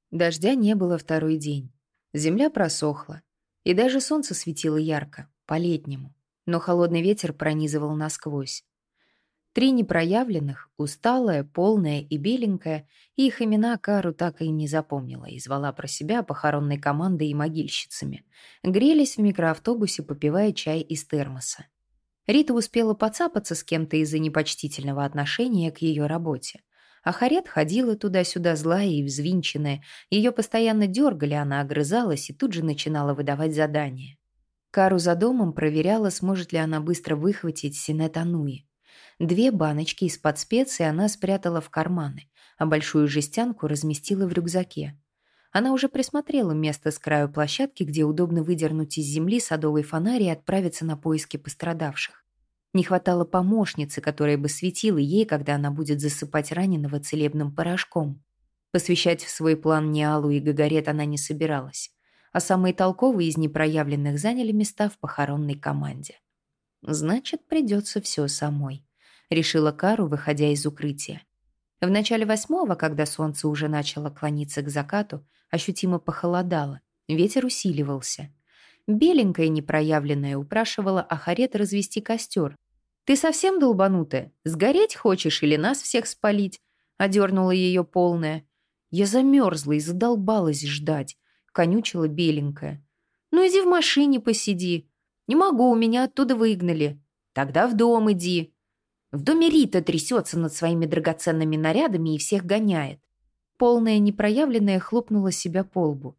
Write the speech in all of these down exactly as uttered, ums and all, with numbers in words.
Дождя не было второй день. Земля просохла, и даже солнце светило ярко, по-летнему, но холодный ветер пронизывал насквозь. Три непроявленных, усталая, полная и беленькая, и их имена Кару так и не запомнила и звала про себя похоронной командой и могильщицами, грелись в микроавтобусе, попивая чай из термоса. Рита успела поцапаться с кем-то из-за непочтительного отношения к ее работе. А Харет ходила туда-сюда злая и взвинченная. Ее постоянно дергали, она огрызалась и тут же начинала выдавать задания. Кару за домом проверяла, сможет ли она быстро выхватить Синет Ануи. Две баночки из-под специй она спрятала в карманы, а большую жестянку разместила в рюкзаке. Она уже присмотрела место с краю площадки, где удобно выдернуть из земли садовый фонарь и отправиться на поиски пострадавших. Не хватало помощницы, которая бы светила ей, когда она будет засыпать раненого целебным порошком. Посвящать в свой план Ниалу и Гагарет она не собиралась, а самые толковые из непроявленных заняли места в похоронной команде. «Значит, придется все самой», — решила Кару, выходя из укрытия. В начале восьмого, когда солнце уже начало клониться к закату, ощутимо похолодало, ветер усиливался. Беленькая непроявленная упрашивала Ахарет развести костер. «Ты совсем долбанутая? Сгореть хочешь или нас всех спалить?» — одернула ее полная. «Я замерзла и задолбалась ждать», — конючила беленькая. «Ну иди в машине посиди». «Не могу, меня оттуда выгнали». «Тогда в дом иди». В доме Рита трясется над своими драгоценными нарядами и всех гоняет. Полная непроявленная хлопнула себя по лбу.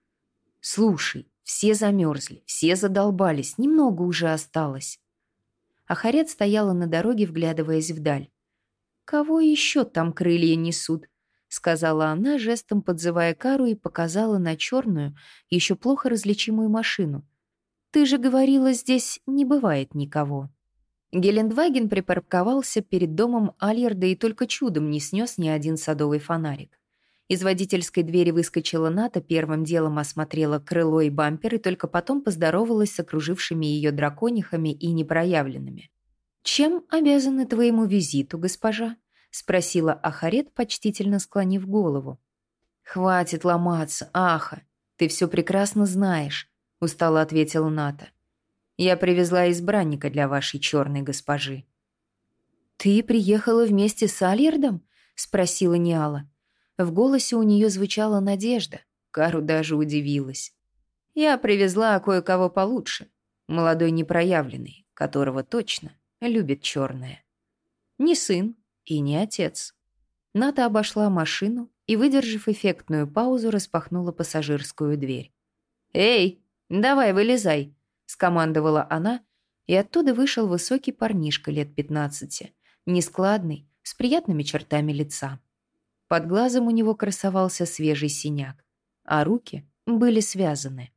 «Слушай, все замерзли, все задолбались, немного уже осталось». Ахарет стояла на дороге, вглядываясь вдаль. «Кого еще там крылья несут?» — сказала она, жестом подзывая Кару, и показала на черную, еще плохо различимую машину. «Ты же говорила, здесь не бывает никого». Гелендваген припарковался перед домом Альерда и только чудом не снес ни один садовый фонарик. Из водительской двери выскочила Ната, первым делом осмотрела крыло и бампер и только потом поздоровалась с окружившими ее драконихами и непроявленными. «Чем обязаны твоему визиту, госпожа?» — спросила Ахарет, почтительно склонив голову. «Хватит ломаться, Аха, ты все прекрасно знаешь», — устало ответила Ната. «Я привезла избранника для вашей черной госпожи». «Ты приехала вместе с Альердом?» — спросила Ниала. В голосе у нее звучала надежда. Кару даже удивилась. «Я привезла кое-кого получше. Молодой непроявленный, которого точно любит черное. Не сын и не отец». Ната обошла машину и, выдержав эффектную паузу, распахнула пассажирскую дверь. «Эй, давай, вылезай!» — скомандовала она, и оттуда вышел высокий парнишка лет пятнадцати, нескладный, с приятными чертами лица. Под глазом у него красовался свежий синяк, а руки были связаны.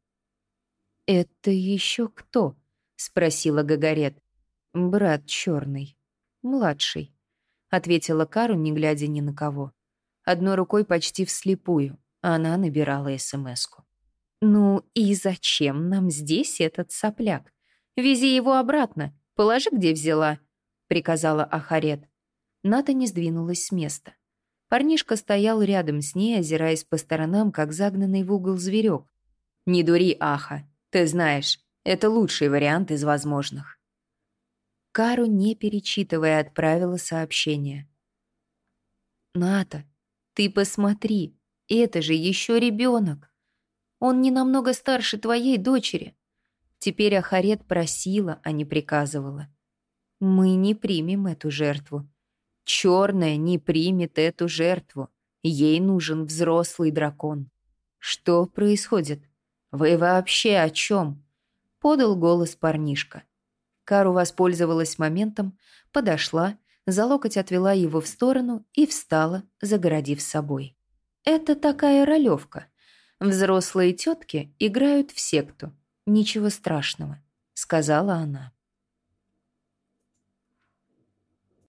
«Это еще кто?» — спросила Гагарет. «Брат черный, младший», — ответила Кару, не глядя ни на кого. Одной рукой почти вслепую она набирала эс-эм-эску. «Ну и зачем нам здесь этот сопляк? Вези его обратно, положи, где взяла», — приказала Ахарет. Ната не сдвинулась с места. Парнишка стоял рядом с ней, озираясь по сторонам, как загнанный в угол зверек. «Не дури, Аха, ты знаешь, это лучший вариант из возможных». Кару, не перечитывая, отправила сообщение. «Ната, ты посмотри, это же еще ребенок. Он не намного старше твоей дочери». Теперь Ахарет просила, а не приказывала. «Мы не примем эту жертву. Черная не примет эту жертву. Ей нужен взрослый дракон». «Что происходит? Вы вообще о чем?» — подал голос парнишка. Кару воспользовалась моментом, подошла, за локоть отвела его в сторону и встала, загородив собой. «Это такая ролевка. Взрослые тетки играют в секту. Ничего страшного», — сказала она.